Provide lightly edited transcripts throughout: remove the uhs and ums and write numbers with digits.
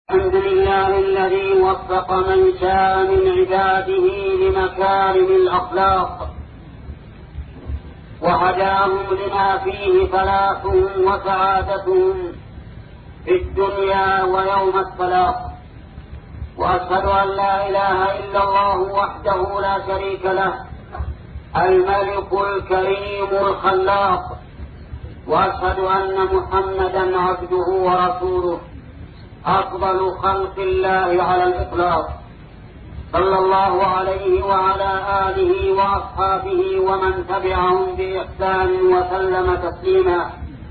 الحمد لله الذي وفق من شاء من عباده لمكارم الأخلاق وهداهم لما فيه فلاحهم وسعادتهم في الدنيا ويوم الطلاق. وأشهد أن لا إله إلا الله وحده لا شريك له الملك الكريم الخلاق، وأشهد أن محمدا عبده ورسوله أفضل خلق الله على الإطلاق، صلى الله عليه وعلى آله وأصحابه ومن تبعهم بإحسان وسلم تسليما.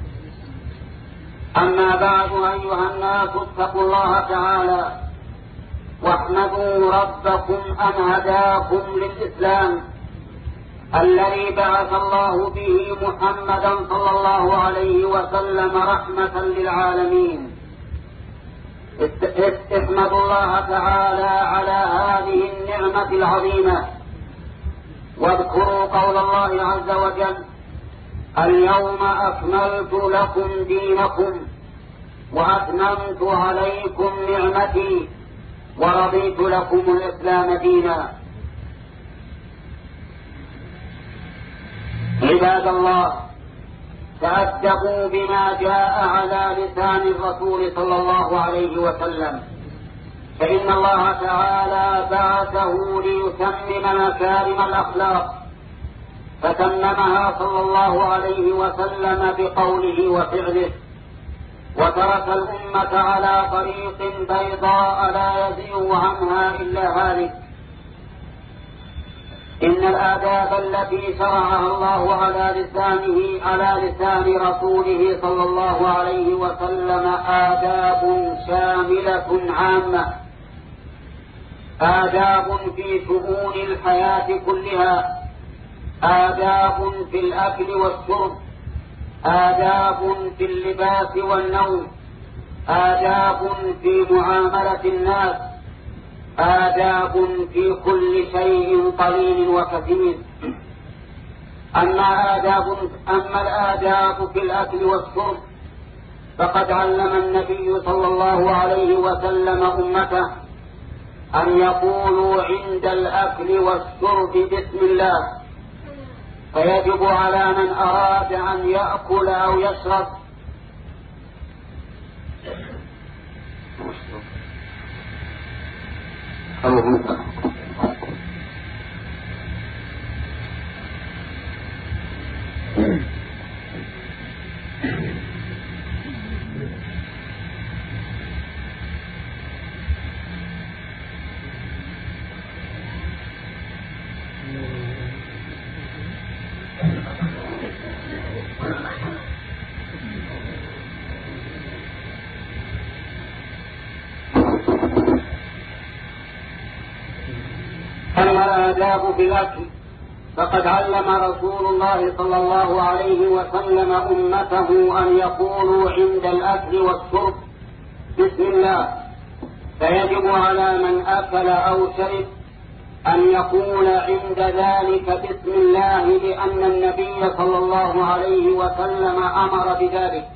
أما بعد، أيها الناس اتقوا الله تعالى واحمدوا ربكم أن هداكم للإسلام الذي بعث الله به محمدا صلى الله عليه وسلم رحمة للعالمين. احمدوا الله تعالى على هذه النعمة العظيمة، واذكروا قول الله عز وجل: اليوم أكملت لكم دينكم وأتممت عليكم نعمتي ورضيت لكم الإسلام دينا. عباد الله، تأدبوا بما جاء على لسان الرسول صلى الله عليه وسلم، فإن الله تعالى بعثه ليتمم مكارم الأخلاق، فتممها صلى الله عليه وسلم بقوله وفعله، وترك الأمة على طريق بيضاء لا يزيغ عنها إلا هالك. إن الآداب التي شرعها الله على لسان رسوله صلى الله عليه وسلم آداب شاملة عامة، آداب في شؤون الحياة كلها، آداب في الأكل والشرب، آداب في اللباس والنوم، آداب في معاملة الناس، آداب في كل شيء قليل وكثير. أما الآداب في الأكل والشرب فقد علم النبي صلى الله عليه وسلم أمته أن يقولوا عند الأكل والشرب بسم الله، فيجب على من أراد أن يأكل أو يشرب الآداب في الأكل فقد علم رسول الله صلى الله عليه وسلم أمته أن يقولوا عند الأكل والشرب بسم الله، فيجب على من أكل أو شرب أن يقول عند ذلك بسم الله، لأن النبي صلى الله عليه وسلم أمر بذلك،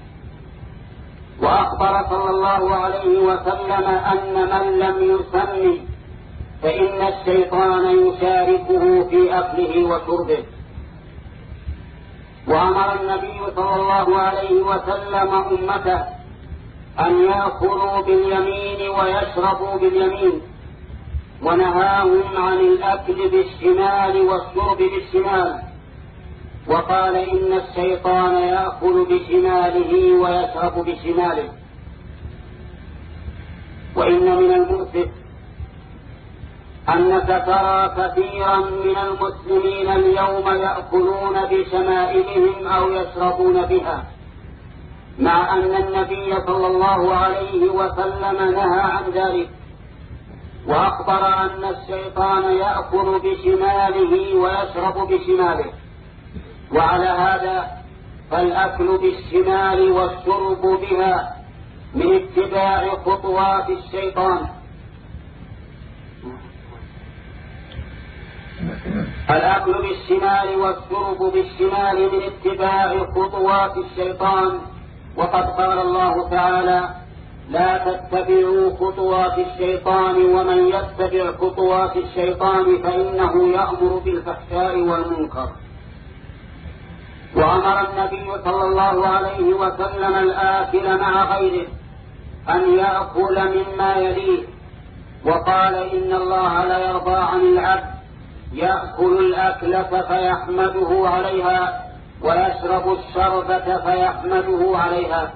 وأخبر صلى الله عليه وسلم أن من لم يسمي فإن الشيطان يشاركه في أكله وشربه. وأمر النبي صلى الله عليه وسلم أمته أن يأكلوا باليمين ويشربوا باليمين، ونهاهم عن الأكل بالشمال والشرب بالشمال، وقال إن الشيطان يأكل بشماله ويشرب بشماله. وإن من المؤسف أنك ترى كثيرا من المسلمين اليوم يأكلون بشمائلهم أو يشربون بها، مع أن النبي صلى الله عليه وسلم نهى عن ذلك، وأخبر أن الشيطان يأكل بشماله ويشرب بشماله. وعلى هذا فالأكل بالشمال والشرب بها من اتباع خطوات الشيطان. الأكل بالشمال والشرب بالشمال من اتباع خطوات الشيطان، وقد قال الله تعالى: لا تتبعوا خطوات الشيطان ومن يتبع خطوات الشيطان فإنه يأمر بالفحشاء والمنكر. وأمر النبي صلى الله عليه وسلم الآكل مع غيره أن يأكل مما يليه، وقال إن الله لا يرضى عن العبد يأكل الأكلة فيحمده عليها ويشرب الشربة فيحمده عليها.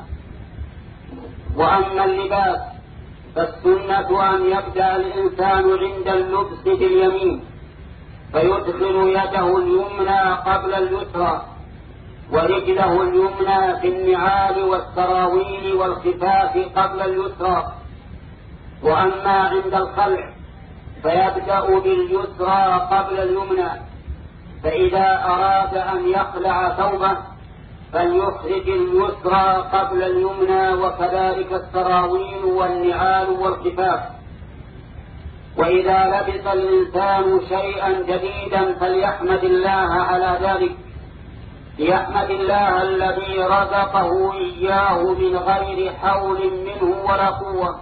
وأما اللباس فالسنة أن يبدأ الإنسان عند اللبس باليمين فيدخل يده اليمنى قبل اليسرى ورجله اليمنى في النعال والسراويل والخفاف قبل اليسرى. وأما عند الخلع فيبدأ باليسرى قبل اليمنى، فإذا أراد أن يخلع ثوبه فليخرج اليسرى قبل اليمنى، وكذلك السراويل والنعال والخفاف. وإذا لبس الإنسان شيئا جديدا فليحمد الله على ذلك، ليحمد الله الذي رزقه إياه من غير حول منه ولا قوة.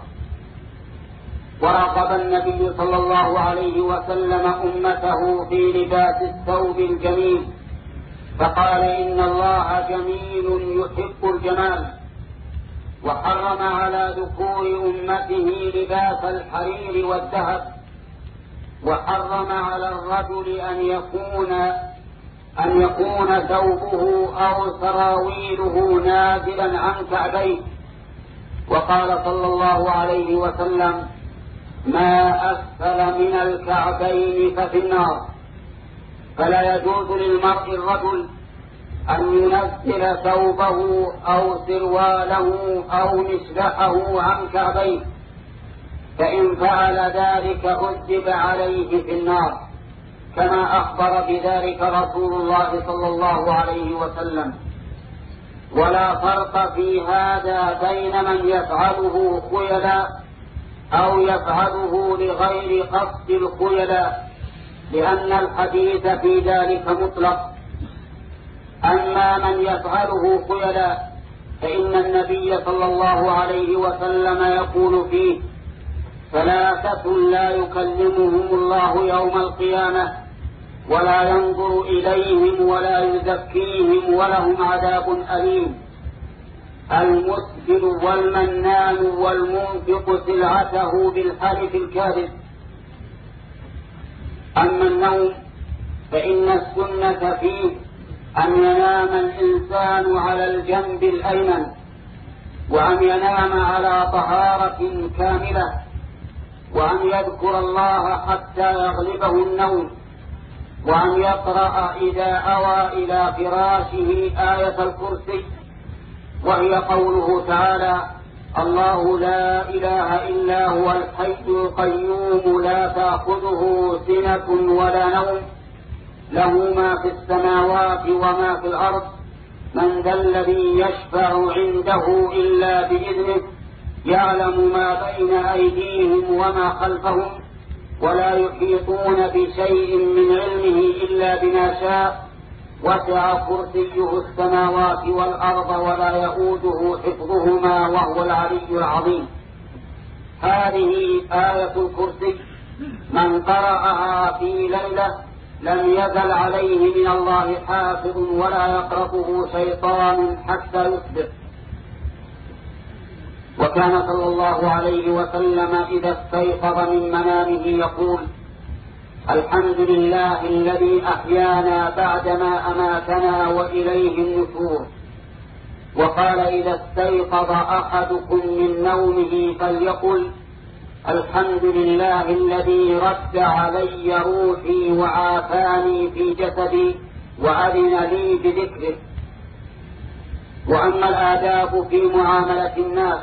ورغب النبي صلى الله عليه وسلم أمته في لباس الثوب الجميل، فقال إن الله جميل يحب الجمال، وحرم على ذكور أمته لباس الحرير والذهب، وحرم على الرجل أن يكون ثوبه أو سراويله نازلا عن كعبيه. وقال صلى الله عليه وسلم ما أسفل من الكعبين ففي النار. فلا يجوز للمرء الرجل أن ينزل ثوبه أو سرواله أو مسلحه عن كعبيه، فإن فعل ذلك عذب عليه في النار، كما أخبر بذلك رسول الله صلى الله عليه وسلم. ولا فرق في هذا بين من يفعله خيلا أو يفعله لغير قصد الخيلا، لأن الحديث في ذلك مطلق. أما من يفعله خيلا فإن النبي صلى الله عليه وسلم يقول فيه ثلاثة لا يكلمهم الله يوم القيامة ولا ينظر إليهم ولا يزكيهم ولهم عذاب أليم: المسبل والمنان والمنفق سلعته بالحلف الكاذب. أما النوم فإن السنة فيه أن ينام الإنسان على الجنب الأيمن، وأن ينام على طهارة كاملة، وأن يذكر الله حتى يغلبه النوم، وأن يقرأ إذا أوى إلى فراشه آية الكرسي، وهي قوله تعالى: الله لا إله إلا هو الحي القيوم لا تأخذه سنة ولا نوم له ما في السماوات وما في الأرض من ذا الذي يشفع عنده إلا بإذنه يعلم ما بين أيديهم وما خلفهم ولا يحيطون بشيء من علمه إلا بما شاء وسع كرسيه السماوات والأرض ولا يؤوده حفظهما وهو العلي العظيم. هذه آية الكرسي من قرأها في ليلة لم يزل عليه من الله حافظ ولا يقربه شيطان حتى يصبح. وكان صلى الله عليه وسلم إذا استيقظ من منامه يقول: الحمد لله الذي أحيانا بعدما أماتنا وإليه النشور. وقال: إذا استيقظ أحدكم من نومه فليقل: الحمد لله الذي رد علي روحي وعافاني في جسدي وأذن لي بذكره. وأما الآداب في معاملة الناس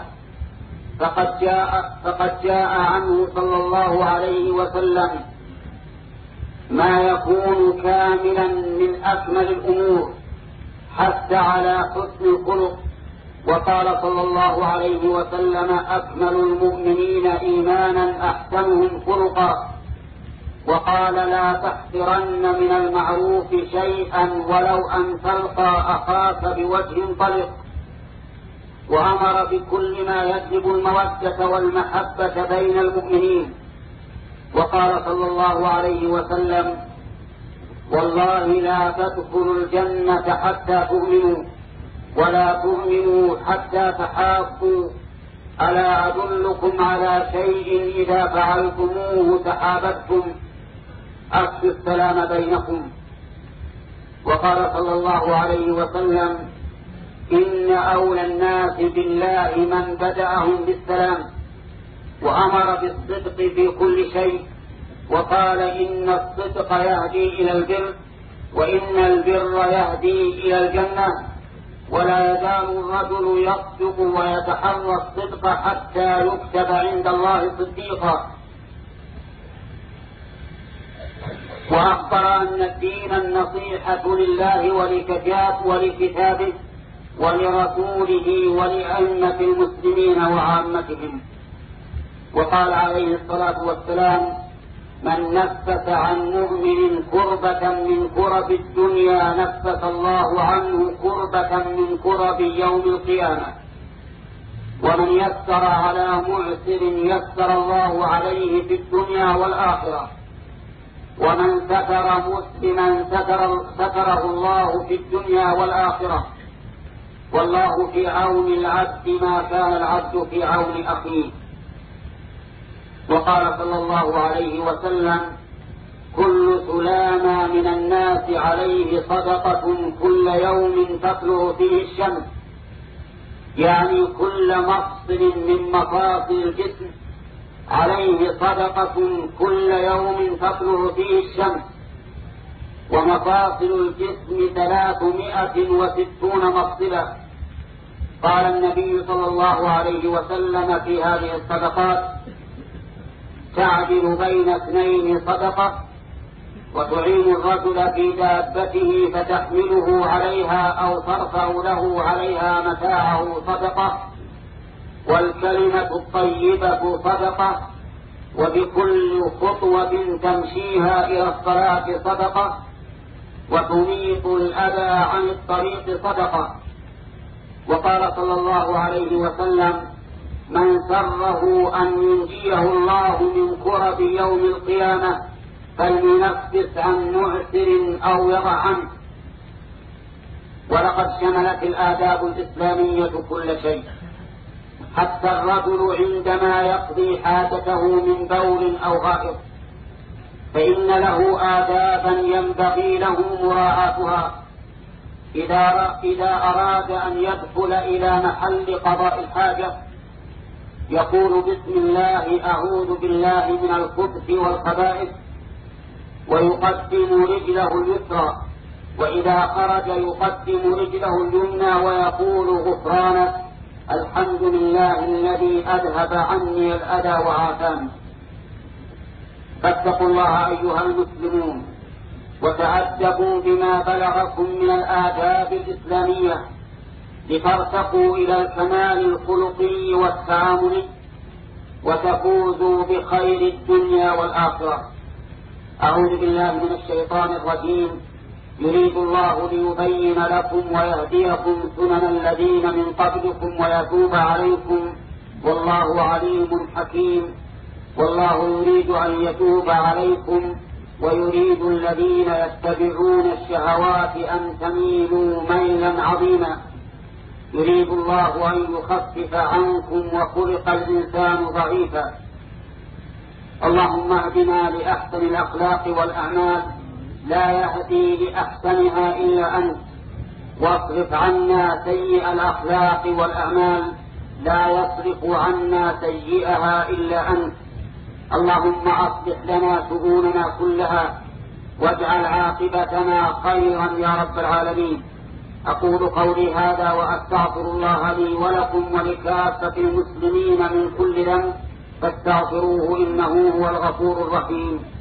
فقد جاء عنه صلى الله عليه وسلم ما يكون كاملا من أكمل الأمور حتى على حسن الخلق. وقال صلى الله عليه وسلم: أكمل المؤمنين إيمانا أحسنهم خلقا. وقال: لا تحقرن من المعروف شيئا ولو أن تلقى أخاك بوجه طلق. وأمر بكل ما يجلب المودة والمحبة بين المؤمنين. وقال صلى الله عليه وسلم: والله لا تدخلوا الجنة حتى تؤمنوا، ولا تؤمنوا حتى تحابوا، ألا أدلكم على شيء إذا فعلتموه تحاببتم؟ أفشوا السلام بينكم. وقال صلى الله عليه وسلم: إن أولى الناس بالله من بدأهم بالسلام، وأمر بالصدق في كل شيء، وقال: إن الصدق يهدي إلى البر، وإن البر يهدي إلى الجنة، ولا يزال الرجل يصدق ويتحرى الصدق حتى يكتب عند الله صديقا. وأخبر أن الدين النصيحة لله ولكتابه ولرسوله ولأئمة المسلمين وعامتهم. وقال عليه الصلاة والسلام: من نفس عن مؤمن كربة من كرب الدنيا نفس الله عنه كربة من كرب يوم القيامة. ومن يسر على معسر يسر الله عليه في الدنيا والآخرة. ومن ستر مسلما ستره الله في الدنيا والآخرة. والله في عون العبد ما كان العبد في عون أخيه. وقال صلى الله عليه وسلم: كل سلامة من الناس عليه صدقة كل يوم تطلع فيه الشمس، يعني كل مفصل من مفاصل الجسم عليه صدقة كل يوم تطلع فيه الشمس. ومفاصل الجسم 360 مفصلا. قال النبي صلى الله عليه وسلم في هذه الصدقات: تعدل بين 2 صدقة، وتعين الرجل في دابته فتحمله عليها أو ترفع له عليها متاعه صدقة، والكلمة الطيبة صدقة، وبكل خطوة تمشيها إلى الصلاة صدقة، وتميط الأذى عن الطريق صدقة. وقال صلى الله عليه وسلم: من سره أن ينجيه الله من كرب يوم القيامة فلينفس عن معسر أو يضع عنه. ولقد شملت الآداب الإسلامية كل شيء، حتى الرجل عندما يقضي حاجته من بول أو غائط فإن له آدابا ينبغي له مراعاتها. إذا أراد أن يدخل إلى محل قضاء الحاجة يقول: بسم الله أعوذ بالله من الخبث والخبائث، ويقدم رجله اليسرى، وإذا خرج يقدم رجله اليمنى ويقول: غفرانك، الحمد لله الذي أذهب عني الأذى وعافاني. فاتقوا الله أيها المسلمون، وتأدبوا بما بلغكم من الآداب الإسلامية لترتقوا إلى الكمال الخلقي والتعاملي وتفوزوا بخير الدنيا والآخرة. أعوذ بالله من الشيطان الرجيم. يريد الله ليبين لكم ويهديكم سنن الذين من قبلكم ويتوب عليكم، والله عليم حكيم. والله يريد أن يتوب عليكم ويريد الذين يتبعون الشهوات أن تميلوا ميلا عظيما. يريد الله أن يخفف عنكم وخلق الإنسان ضعيفا. اللهم اهدنا لأحسن الأخلاق والأعمال، لا يهدي لأحسنها إلا أنت، واصرف عنا سيء الأخلاق والأعمال، لا يصرف عنا سيئها إلا أنت. اللهم أصلح لنا شؤوننا كلها، واجعل عاقبتنا خيرا يا رب العالمين. أقول قولي هذا وأستغفر الله لي ولكم ولكافة المسلمين من كل ذنب، فاستغفروه إنه هو الغفور الرحيم.